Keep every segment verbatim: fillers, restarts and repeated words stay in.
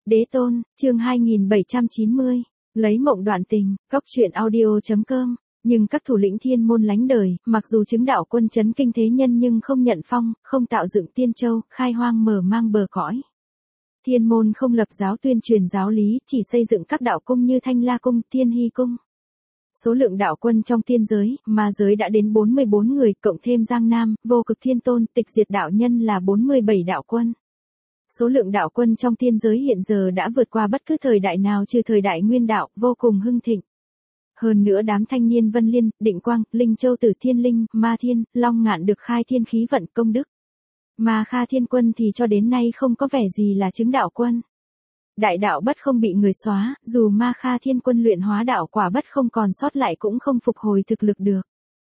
Đế tôn, chương hai nghìn bảy trăm chín mươi, lấy mộng đoạn tình, cốc truyện audio.com. Nhưng các thủ lĩnh thiên môn lánh đời, mặc dù chứng đạo quân chấn kinh thế nhân nhưng không nhận phong, không tạo dựng tiên châu, khai hoang mở mang bờ cõi. Thiên môn không lập giáo tuyên truyền giáo lý, chỉ xây dựng các đạo cung như Thanh La Cung, Thiên Hy Cung. Số lượng đạo quân trong tiên giới, ma giới đã đến bốn mươi bốn người, cộng thêm Giang Nam, Vô Cực Thiên Tôn, Tịch Diệt đạo nhân là bốn mươi bảy đạo quân. Số lượng đạo quân trong tiên giới hiện giờ đã vượt qua bất cứ thời đại nào trừ thời đại Nguyên đạo, vô cùng hưng thịnh. Hơn nữa đám thanh niên Vân Liên, Định Quang, Linh Châu Tử Thiên Linh, Ma Thiên, Long Ngạn được khai thiên khí vận công đức. Mà Kha Thiên Quân thì cho đến nay không có vẻ gì là chứng đạo quân. Đại đạo bất không bị người xóa, dù Ma Kha Thiên Quân luyện hóa đạo quả bất không còn sót lại cũng không phục hồi thực lực được.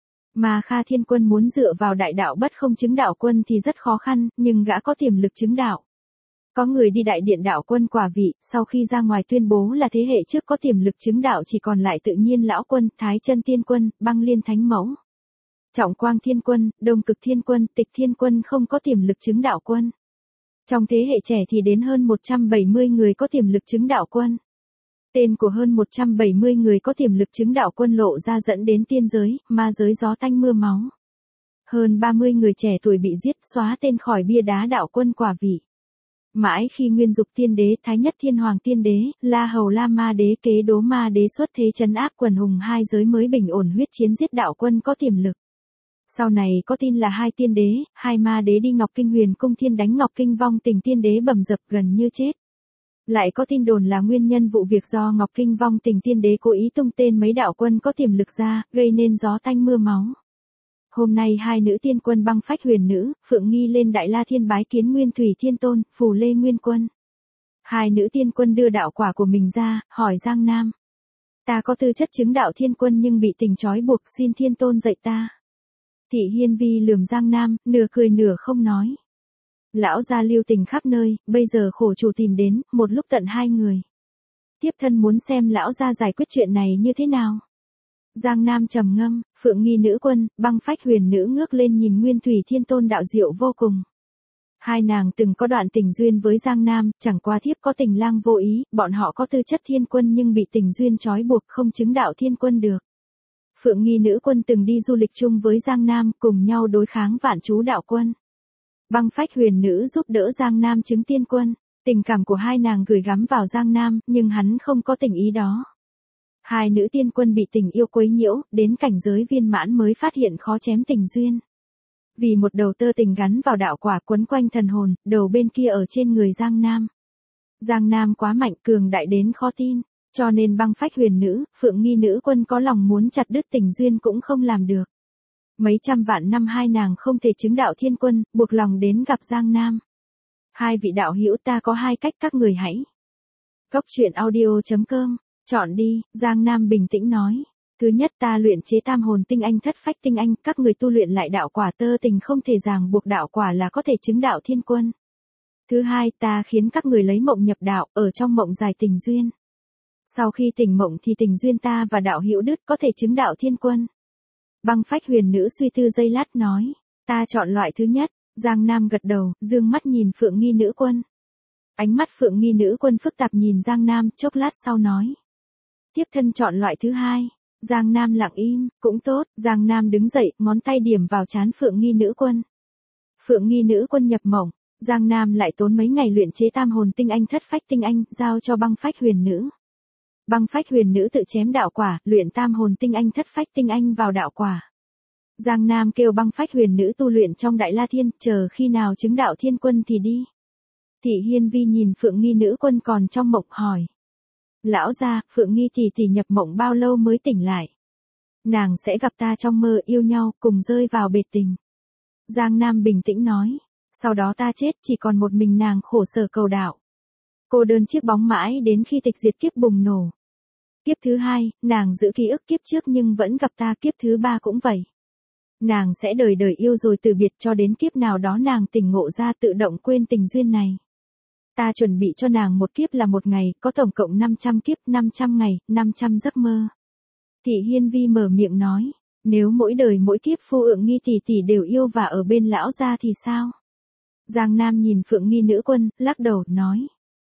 Mà Kha Thiên Quân muốn dựa vào đại đạo bất không chứng đạo quân thì rất khó khăn, nhưng gã có tiềm lực chứng đạo. Có người đi đại điện đạo quân quả vị, sau khi ra ngoài tuyên bố là thế hệ trước có tiềm lực chứng đạo chỉ còn lại tự nhiên lão quân, Thái Chân Tiên Quân, Băng Liên Thánh Mẫu, Trọng Quang Thiên Quân, Đông Cực Thiên Quân, Tịch Thiên Quân không có tiềm lực chứng đạo quân. Trong thế hệ trẻ thì đến hơn một trăm bảy mươi người có tiềm lực chứng đạo quân. Tên của hơn một trăm bảy mươi người có tiềm lực chứng đạo quân lộ ra dẫn đến tiên giới, ma giới gió tanh mưa máu. Hơn ba mươi người trẻ tuổi bị giết xóa tên khỏi bia đá đạo quân quả vị. Mãi khi Nguyên Dục Tiên Đế, Thái Nhất Thiên Hoàng Tiên Đế, La Hầu La Ma Đế kế Đố Ma Đế xuất thế trấn áp quần hùng hai giới mới bình ổn huyết chiến giết đạo quân có tiềm lực. Sau này có tin là hai tiên đế, hai ma đế đi Ngọc Kinh Huyền Cung Thiên đánh Ngọc Kinh vong tình tiên đế bầm dập gần như chết. Lại có tin đồn là nguyên nhân vụ việc do Ngọc Kinh vong tình tiên đế cố ý tung tên mấy đạo quân có tiềm lực ra, gây nên gió tanh mưa máu. Hôm nay hai nữ tiên quân Băng Phách Huyền Nữ, Phượng Nghi lên Đại La Thiên bái kiến Nguyên Thủy Thiên Tôn, Phù Lê Nguyên Quân. Hai nữ tiên quân đưa đạo quả của mình ra, hỏi Giang Nam. Ta có tư chất chứng đạo thiên quân nhưng bị tình trói buộc, xin Thiên Tôn dạy ta. Thị Hiên Vi lườm Giang Nam, nửa cười nửa không nói. Lão gia lưu tình khắp nơi, bây giờ khổ chủ tìm đến, một lúc tận hai người. Tiếp thân muốn xem lão gia giải quyết chuyện này như thế nào. Giang Nam trầm ngâm, Phượng Nghi nữ quân, Băng Phách Huyền Nữ ngước lên nhìn Nguyên Thủy Thiên Tôn đạo diệu vô cùng. Hai nàng từng có đoạn tình duyên với Giang Nam, chẳng qua thiếp có tình lang vô ý, bọn họ có tư chất thiên quân nhưng bị tình duyên trói buộc không chứng đạo thiên quân được. Phượng Nghi nữ quân từng đi du lịch chung với Giang Nam, cùng nhau đối kháng vạn chú đạo quân. Băng Phách Huyền Nữ giúp đỡ Giang Nam chứng tiên quân, tình cảm của hai nàng gửi gắm vào Giang Nam, nhưng hắn không có tình ý đó. Hai nữ tiên quân bị tình yêu quấy nhiễu, đến cảnh giới viên mãn mới phát hiện khó chém tình duyên. Vì một đầu tơ tình gắn vào đạo quả quấn quanh thần hồn, đầu bên kia ở trên người Giang Nam. Giang Nam quá mạnh cường đại đến khó tin, cho nên Băng Phách Huyền Nữ, Phượng Nghi nữ quân có lòng muốn chặt đứt tình duyên cũng không làm được. Mấy trăm vạn năm hai nàng không thể chứng đạo thiên quân, buộc lòng đến gặp Giang Nam. Hai vị đạo hữu ta có hai cách các người hãy. Cốc truyện audio.com. Chọn đi, Giang Nam bình tĩnh nói. Thứ nhất ta luyện chế tam hồn tinh anh thất phách tinh anh, các người tu luyện lại đạo quả tơ tình không thể ràng buộc đạo quả là có thể chứng đạo thiên quân. Thứ hai ta khiến các người lấy mộng nhập đạo, ở trong mộng giải tình duyên. Sau khi tỉnh mộng thì tình duyên ta và đạo hữu đứt có thể chứng đạo thiên quân. Băng Phách Huyền Nữ suy tư giây lát nói, ta chọn loại thứ nhất. Giang Nam gật đầu, dương mắt nhìn Phượng Nghi nữ quân. Ánh mắt Phượng Nghi nữ quân phức tạp nhìn Giang Nam, chốc lát sau nói. Tiếp thân chọn loại thứ hai. Giang Nam lặng im, cũng tốt, Giang Nam đứng dậy, ngón tay điểm vào trán Phượng Nghi nữ quân. Phượng Nghi nữ quân nhập mộng, Giang Nam lại tốn mấy ngày luyện chế tam hồn tinh anh thất phách tinh anh, giao cho Băng Phách Huyền Nữ. Băng Phách Huyền Nữ tự chém đạo quả, luyện tam hồn tinh anh thất phách tinh anh vào đạo quả. Giang Nam kêu Băng Phách Huyền Nữ tu luyện trong Đại La Thiên, chờ khi nào chứng đạo thiên quân thì đi. Thị Hiên Vi nhìn Phượng Nghi nữ quân còn trong mộng hỏi. Lão gia, Phượng Nghi tỷ tỷ nhập mộng bao lâu mới tỉnh lại? Nàng sẽ gặp ta trong mơ yêu nhau, cùng rơi vào bệt tình. Giang Nam bình tĩnh nói. Sau đó ta chết, chỉ còn một mình nàng khổ sở cầu đạo. Cô đơn chiếc bóng mãi đến khi tịch diệt kiếp bùng nổ. Kiếp thứ hai, nàng giữ ký ức kiếp trước nhưng vẫn gặp ta, kiếp thứ ba cũng vậy. Nàng sẽ đời đời yêu rồi từ biệt cho đến kiếp nào đó nàng tỉnh ngộ ra tự động quên tình duyên này. Ta chuẩn bị cho nàng một kiếp là một ngày, có tổng cộng năm trăm kiếp, năm trăm ngày, năm trăm giấc mơ. Thị Hiên Vi mở miệng nói, nếu mỗi đời mỗi kiếp Phu Ượng Nghi tỷ tỷ đều yêu và ở bên lão gia thì sao? Giang Nam nhìn Phượng Nghi nữ quân, lắc đầu, nói.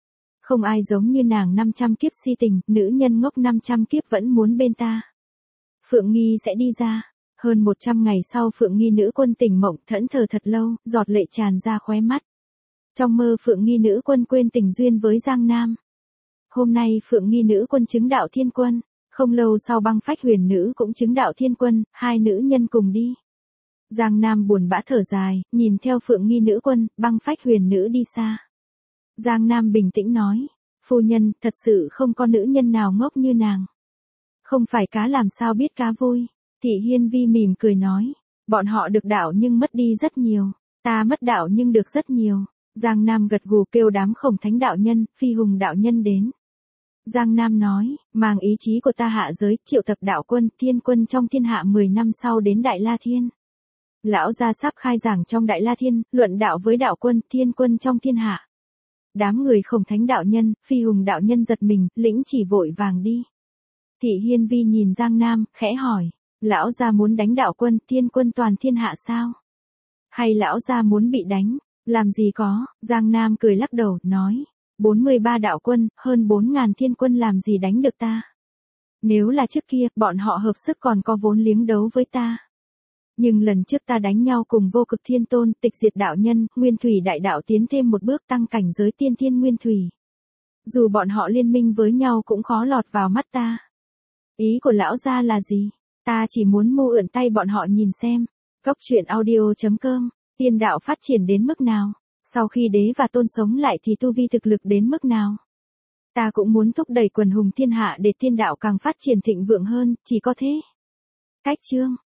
Không ai giống như nàng năm trăm kiếp si tình, nữ nhân ngốc năm trăm kiếp vẫn muốn bên ta. Phượng Nghi sẽ đi ra. Hơn một trăm ngày sau Phượng Nghi nữ quân tỉnh mộng, thẫn thờ thật lâu, giọt lệ tràn ra khóe mắt. Trong mơ Phượng Nghi nữ quân quên tình duyên với Giang Nam. Hôm nay Phượng Nghi nữ quân chứng đạo thiên quân, không lâu sau Băng Phách huyền nữ cũng chứng đạo thiên quân, hai nữ nhân cùng đi. Giang Nam buồn bã thở dài, nhìn theo Phượng Nghi nữ quân, Băng Phách huyền nữ đi xa. Giang Nam bình tĩnh nói, phu nhân, thật sự không có nữ nhân nào ngốc như nàng. Không phải cá làm sao biết cá vui. Thị Hiên Vi mỉm cười nói, bọn họ được đạo nhưng mất đi rất nhiều, ta mất đạo nhưng được rất nhiều. Giang Nam gật gù kêu đám Khổng Thánh đạo nhân, Phi Hùng đạo nhân đến. Giang Nam nói, mang ý chí của ta hạ giới, triệu tập đạo quân, thiên quân trong thiên hạ mười năm sau đến Đại La Thiên. Lão gia sắp khai giảng trong Đại La Thiên, luận đạo với đạo quân, thiên quân trong thiên hạ. Đám người Khổng Thánh đạo nhân, Phi Hùng đạo nhân giật mình, lĩnh chỉ vội vàng đi. Thị Hiên Vi nhìn Giang Nam, khẽ hỏi, lão gia muốn đánh đạo quân, thiên quân toàn thiên hạ sao? Hay lão gia muốn bị đánh? Làm gì có, Giang Nam cười lắc đầu, nói, bốn mươi ba đạo quân, hơn bốn ngàn thiên quân làm gì đánh được ta? Nếu là trước kia, bọn họ hợp sức còn có vốn liếng đấu với ta. Nhưng lần trước ta đánh nhau cùng Vô Cực Thiên Tôn, Tịch Diệt đạo nhân, Nguyên Thủy đại đạo tiến thêm một bước tăng cảnh giới tiên thiên nguyên thủy. Dù bọn họ liên minh với nhau cũng khó lọt vào mắt ta. Ý của lão gia là gì? Ta chỉ muốn mua ượn tay bọn họ nhìn xem. Cốc truyện audio chấm com, tiên đạo phát triển đến mức nào? Sau khi Đế và Tôn sống lại thì tu vi thực lực đến mức nào? Ta cũng muốn thúc đẩy quần hùng thiên hạ để tiên đạo càng phát triển thịnh vượng hơn, chỉ có thế. Cách chương